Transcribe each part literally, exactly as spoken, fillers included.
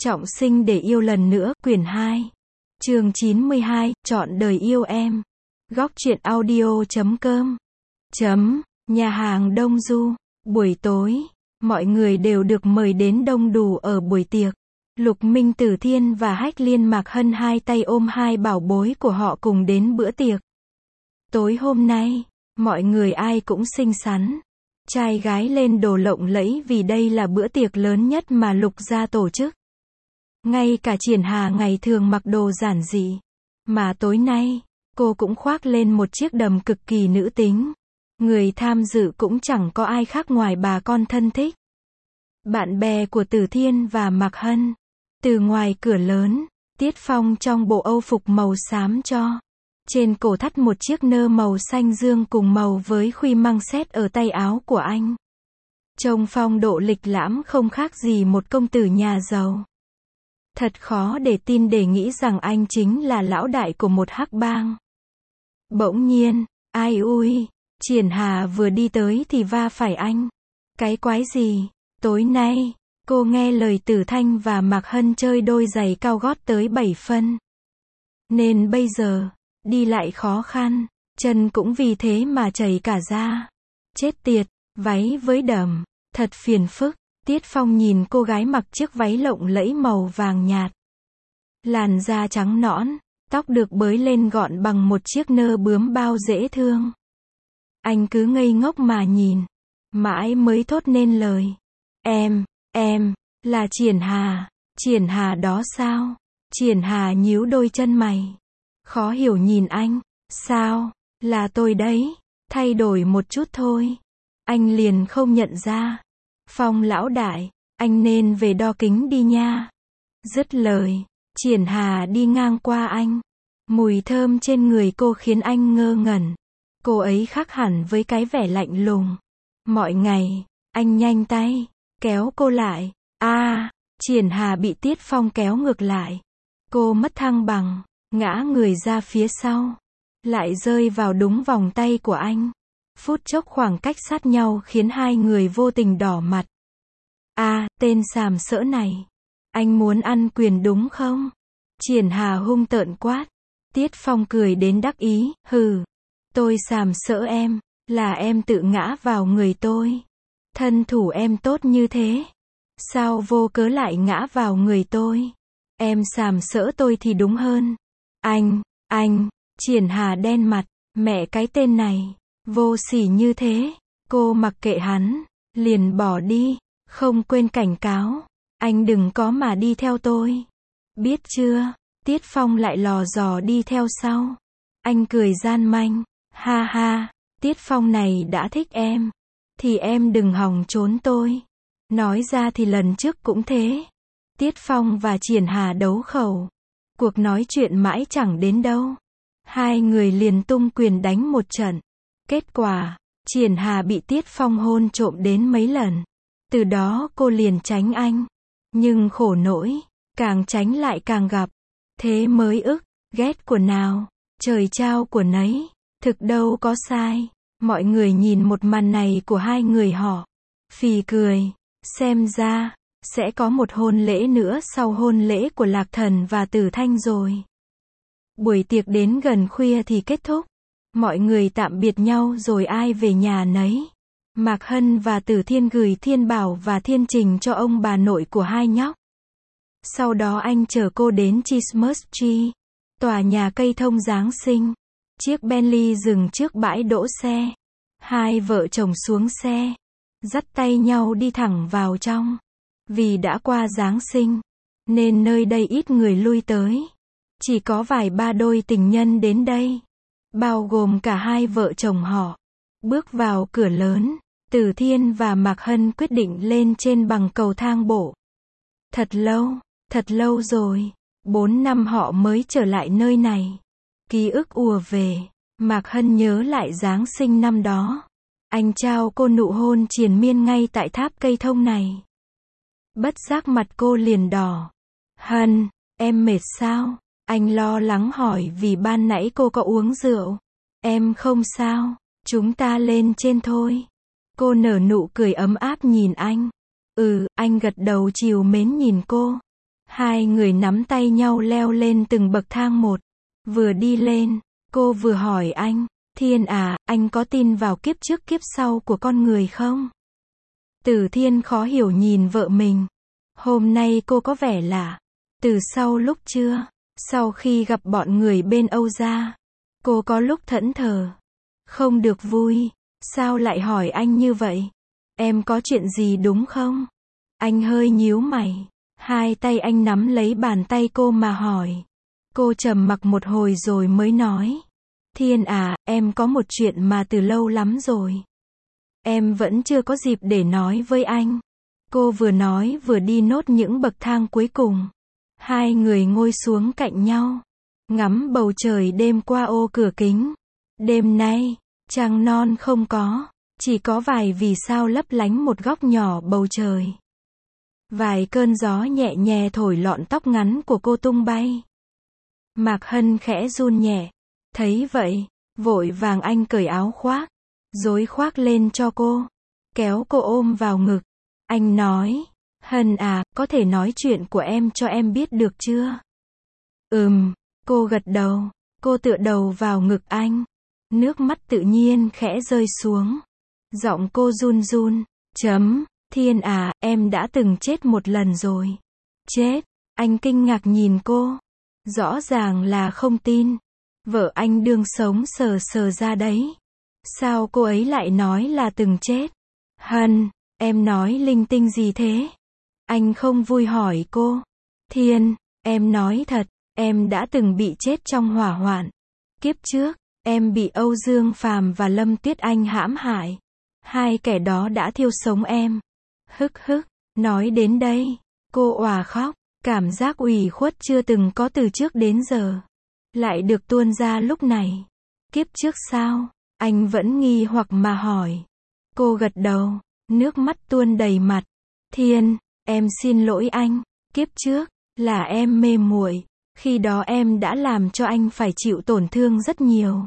Trọng sinh để yêu lần nữa, quyển hai. Chương chín mươi hai, chọn đời yêu em. Góc truyện audio chấm com. Chấm, nhà hàng Đông Du. Buổi tối, mọi người đều được mời đến đông đủ ở buổi tiệc. Lục Minh Tử Thiên và Hách Liên Mạc Hân hai tay ôm hai bảo bối của họ cùng đến bữa tiệc. Tối hôm nay, mọi người ai cũng xinh xắn. Trai gái lên đồ lộng lẫy vì đây là bữa tiệc lớn nhất mà Lục gia tổ chức. Ngay cả Triển Hà ngày thường mặc đồ giản dị, mà tối nay, cô cũng khoác lên một chiếc đầm cực kỳ nữ tính. Người tham dự cũng chẳng có ai khác ngoài bà con thân thích. Bạn bè của Tử Thiên và Mạc Hân. Từ ngoài cửa lớn, Tiết Phong trong bộ âu phục màu xám cho. Trên cổ thắt một chiếc nơ màu xanh dương cùng màu với khuy măng xét ở tay áo của anh. Trông phong độ lịch lãm không khác gì một công tử nhà giàu. Thật khó để tin để nghĩ rằng anh chính là lão đại của một hắc bang. Bỗng nhiên, ai ui, Triển Hà vừa đi tới thì va phải anh. Cái quái gì? Tối nay, cô nghe lời Tử Thanh và Mạc Hân chơi đôi giày cao gót tới bảy phân. Nên bây giờ, đi lại khó khăn, chân cũng vì thế mà chảy cả ra. Chết tiệt, váy với đầm, thật phiền phức. Tiết Phong nhìn cô gái mặc chiếc váy lộng lẫy màu vàng nhạt. Làn da trắng nõn, tóc được bới lên gọn bằng một chiếc nơ bướm bao dễ thương. Anh cứ ngây ngốc mà nhìn, mãi mới thốt nên lời. Em, em, là Triển Hà, Triển Hà đó sao? Triển Hà nhíu đôi chân mày. Khó hiểu nhìn anh, sao, là tôi đấy, thay đổi một chút thôi. Anh liền không nhận ra. Phong lão đại, anh nên về đo kính đi nha. Dứt lời, Triển Hà đi ngang qua anh. Mùi thơm trên người cô khiến anh ngơ ngẩn. Cô ấy khác hẳn với cái vẻ lạnh lùng. Mọi ngày, anh nhanh tay, kéo cô lại. A, à, Triển Hà bị Tiết Phong kéo ngược lại. Cô mất thăng bằng, ngã người ra phía sau. Lại rơi vào đúng vòng tay của anh. Phút chốc khoảng cách sát nhau khiến hai người vô tình đỏ mặt. A, à, tên sàm sỡ này. Anh muốn ăn quyền đúng không? Triển Hà hung tợn quát. Tiết Phong cười đến đắc ý, hừ. Tôi sàm sỡ em, là em tự ngã vào người tôi. Thân thủ em tốt như thế. Sao vô cớ lại ngã vào người tôi? Em sàm sỡ tôi thì đúng hơn. Anh, anh, Triển Hà đen mặt, mẹ cái tên này. Vô sỉ như thế, cô mặc kệ hắn, liền bỏ đi, không quên cảnh cáo, anh đừng có mà đi theo tôi. Biết chưa? Tiết Phong lại lò dò đi theo sau. Anh cười gian manh, ha ha, Tiết Phong này đã thích em, thì em đừng hòng trốn tôi. Nói ra thì lần trước cũng thế. Tiết Phong và Triển Hà đấu khẩu. Cuộc nói chuyện mãi chẳng đến đâu. Hai người liền tung quyền đánh một trận. Kết quả, Triển Hà bị Tiết Phong hôn trộm đến mấy lần. Từ đó cô liền tránh anh. Nhưng khổ nỗi, càng tránh lại càng gặp. Thế mới ức, ghét của nào, trời trao của nấy. Thực đâu có sai. Mọi người nhìn một màn này của hai người họ. Phì cười. Xem ra, sẽ có một hôn lễ nữa sau hôn lễ của Lạc Thần và Tử Thanh rồi. Buổi tiệc đến gần khuya thì kết thúc. Mọi người tạm biệt nhau rồi ai về nhà nấy. Mạc Hân và Tử Thiên gửi Thiên Bảo và Thiên Trình cho ông bà nội của hai nhóc. Sau đó anh chở cô đến Christmas Tree, tòa nhà cây thông Giáng sinh. Chiếc Bentley dừng trước bãi đỗ xe. Hai vợ chồng xuống xe, dắt tay nhau đi thẳng vào trong. Vì đã qua Giáng sinh, nên nơi đây ít người lui tới. Chỉ có vài ba đôi tình nhân đến đây, bao gồm cả hai vợ chồng họ. Bước vào cửa lớn, Tử Thiên và Mạc Hân quyết định lên trên bằng cầu thang bộ. Thật lâu, thật lâu rồi, bốn năm họ mới trở lại nơi này. Ký ức ùa về, Mạc Hân nhớ lại Giáng sinh năm đó. Anh trao cô nụ hôn triền miên ngay tại tháp cây thông này. Bất giác mặt cô liền đỏ. Hân, em mệt sao? Anh lo lắng hỏi vì ban nãy cô có uống rượu. Em không sao, chúng ta lên trên thôi. Cô nở nụ cười ấm áp nhìn anh. Ừ, anh gật đầu trìu mến nhìn cô. Hai người nắm tay nhau leo lên từng bậc thang một. Vừa đi lên, cô vừa hỏi anh, Thiên à, anh có tin vào kiếp trước kiếp sau của con người không? Từ Thiên khó hiểu nhìn vợ mình. Hôm nay cô có vẻ lạ. Từ sau lúc trưa, sau khi gặp bọn người bên Âu gia, cô có lúc thẫn thờ. Không được vui. Sao lại hỏi anh như vậy? Em có chuyện gì đúng không? Anh hơi nhíu mày. Hai tay anh nắm lấy bàn tay cô mà hỏi. Cô trầm mặc một hồi rồi mới nói. Thiên à, em có một chuyện mà từ lâu lắm rồi. Em vẫn chưa có dịp để nói với anh. Cô vừa nói vừa đi nốt những bậc thang cuối cùng. Hai người ngồi xuống cạnh nhau. Ngắm bầu trời đêm qua ô cửa kính. Đêm nay, trăng non không có. Chỉ có vài vì sao lấp lánh một góc nhỏ bầu trời. Vài cơn gió nhẹ nhẹ thổi lọn tóc ngắn của cô tung bay. Mạc Hân khẽ run nhẹ. Thấy vậy, vội vàng anh cởi áo khoác, rối khoác lên cho cô, kéo cô ôm vào ngực. Anh nói, Hân à, có thể nói chuyện của em cho em biết được chưa? Ừm, cô gật đầu, cô tựa đầu vào ngực anh. Nước mắt tự nhiên khẽ rơi xuống. Giọng cô run run, chấm, Thiên à, em đã từng chết một lần rồi. Chết, anh kinh ngạc nhìn cô. Rõ ràng là không tin. Vợ anh đương sống sờ sờ ra đấy. Sao cô ấy lại nói là từng chết? Hân, em nói linh tinh gì thế? Anh không vui hỏi cô. Thiên, em nói thật, em đã từng bị chết trong hỏa hoạn. Kiếp trước, em bị Âu Dương Phàm và Lâm Tuyết Anh hãm hại. Hai kẻ đó đã thiêu sống em. Hức hức, nói đến đây, cô òa khóc, cảm giác ủy khuất chưa từng có từ trước đến giờ. Lại được tuôn ra lúc này. Kiếp trước sao? Anh vẫn nghi hoặc mà hỏi. Cô gật đầu, nước mắt tuôn đầy mặt. Thiên, em xin lỗi anh. Kiếp trước, là em mê muội. Khi đó em đã làm cho anh phải chịu tổn thương rất nhiều.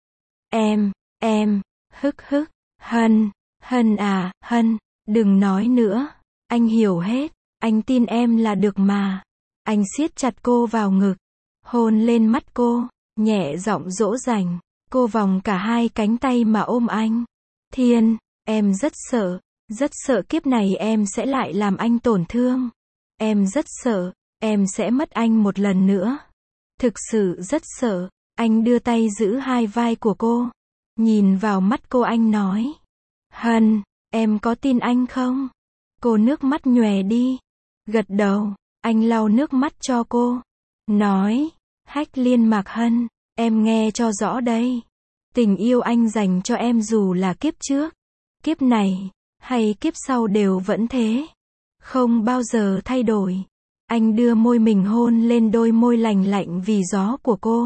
Em, em, hức hức, Hân, Hân à, Hân, đừng nói nữa. Anh hiểu hết, anh tin em là được mà. Anh siết chặt cô vào ngực, hôn lên mắt cô, nhẹ giọng dỗ dành. Cô vòng cả hai cánh tay mà ôm anh. Thiên, em rất sợ, rất sợ kiếp này em sẽ lại làm anh tổn thương. Em rất sợ, em sẽ mất anh một lần nữa. Thực sự rất sợ. Anh đưa tay giữ hai vai của cô. Nhìn vào mắt cô anh nói. Hân, em có tin anh không? Cô nước mắt nhòe đi. Gật đầu, anh lau nước mắt cho cô. Nói, Hách Liên Mạc Hân, em nghe cho rõ đây. Tình yêu anh dành cho em dù là kiếp trước, kiếp này, hay kiếp sau đều vẫn thế. Không bao giờ thay đổi. Anh đưa môi mình hôn lên đôi môi lành lạnh vì gió của cô.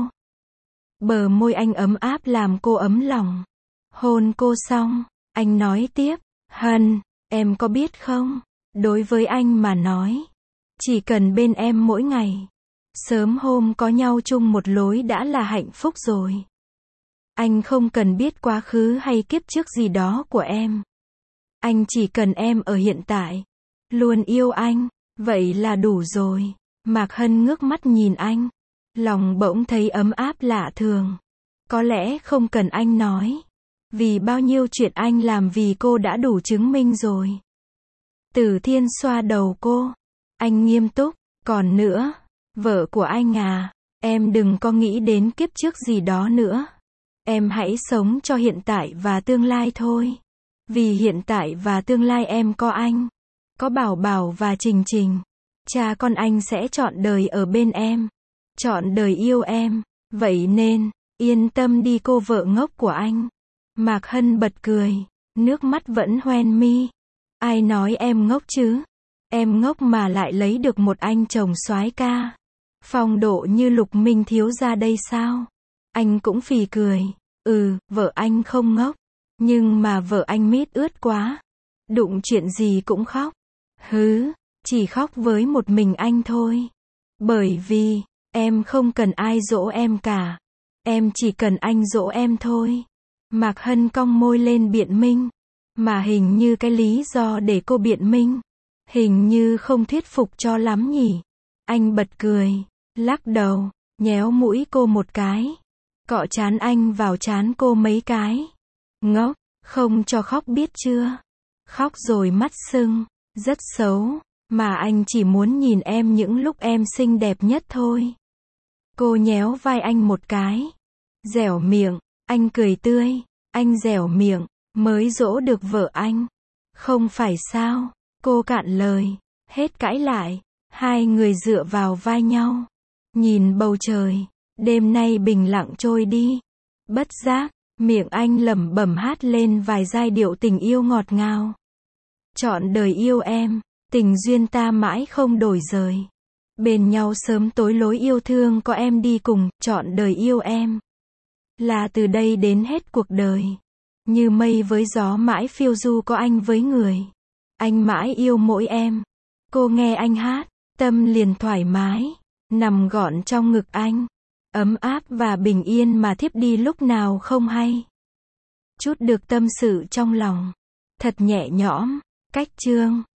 Bờ môi anh ấm áp làm cô ấm lòng. Hôn cô xong, anh nói tiếp. Hân, em có biết không? Đối với anh mà nói, chỉ cần bên em mỗi ngày, sớm hôm có nhau chung một lối đã là hạnh phúc rồi. Anh không cần biết quá khứ hay kiếp trước gì đó của em. Anh chỉ cần em ở hiện tại, luôn yêu anh, vậy là đủ rồi. Mạc Hân ngước mắt nhìn anh, lòng bỗng thấy ấm áp lạ thường. Có lẽ không cần anh nói, vì bao nhiêu chuyện anh làm vì cô đã đủ chứng minh rồi. Từ Thiên xoa đầu cô, anh nghiêm túc, còn nữa, vợ của anh à, em đừng có nghĩ đến kiếp trước gì đó nữa. Em hãy sống cho hiện tại và tương lai thôi. Vì hiện tại và tương lai em có anh, có Bảo Bảo và Trình Trình. Cha con anh sẽ trọn đời ở bên em, trọn đời yêu em. Vậy nên, yên tâm đi cô vợ ngốc của anh. Mạc Hân bật cười, nước mắt vẫn hoen mi. Ai nói em ngốc chứ? Em ngốc mà lại lấy được một anh chồng soái ca, phong độ như Lục Minh thiếu gia đây sao? Anh cũng phì cười. Ừ, vợ anh không ngốc. Nhưng mà vợ anh mít ướt quá. Đụng chuyện gì cũng khóc. Hứ, chỉ khóc với một mình anh thôi. Bởi vì, em không cần ai dỗ em cả. Em chỉ cần anh dỗ em thôi. Mạc Hân cong môi lên biện minh. Mà hình như cái lý do để cô biện minh, hình như không thuyết phục cho lắm nhỉ. Anh bật cười, lắc đầu, nhéo mũi cô một cái. Cọ trán anh vào trán cô mấy cái. Ngốc, không cho khóc biết chưa? Khóc rồi mắt sưng, rất xấu, mà anh chỉ muốn nhìn em những lúc em xinh đẹp nhất thôi. Cô nhéo vai anh một cái. Dẻo miệng, anh cười tươi, anh dẻo miệng, mới dỗ được vợ anh. Không phải sao? Cô cạn lời, hết cãi lại, hai người dựa vào vai nhau. Nhìn bầu trời, đêm nay bình lặng trôi đi. Bất giác, miệng anh lẩm bẩm hát lên vài giai điệu tình yêu ngọt ngào. Trọn đời yêu em, tình duyên ta mãi không đổi rời. Bên nhau sớm tối lối yêu thương có em đi cùng, trọn đời yêu em. Là từ đây đến hết cuộc đời. Như mây với gió mãi phiêu du có anh với người. Anh mãi yêu mỗi em. Cô nghe anh hát, tâm liền thoải mái, nằm gọn trong ngực anh. Ấm áp và bình yên mà thiếp đi lúc nào không hay. Chút được tâm sự trong lòng. Thật nhẹ nhõm. Cách chương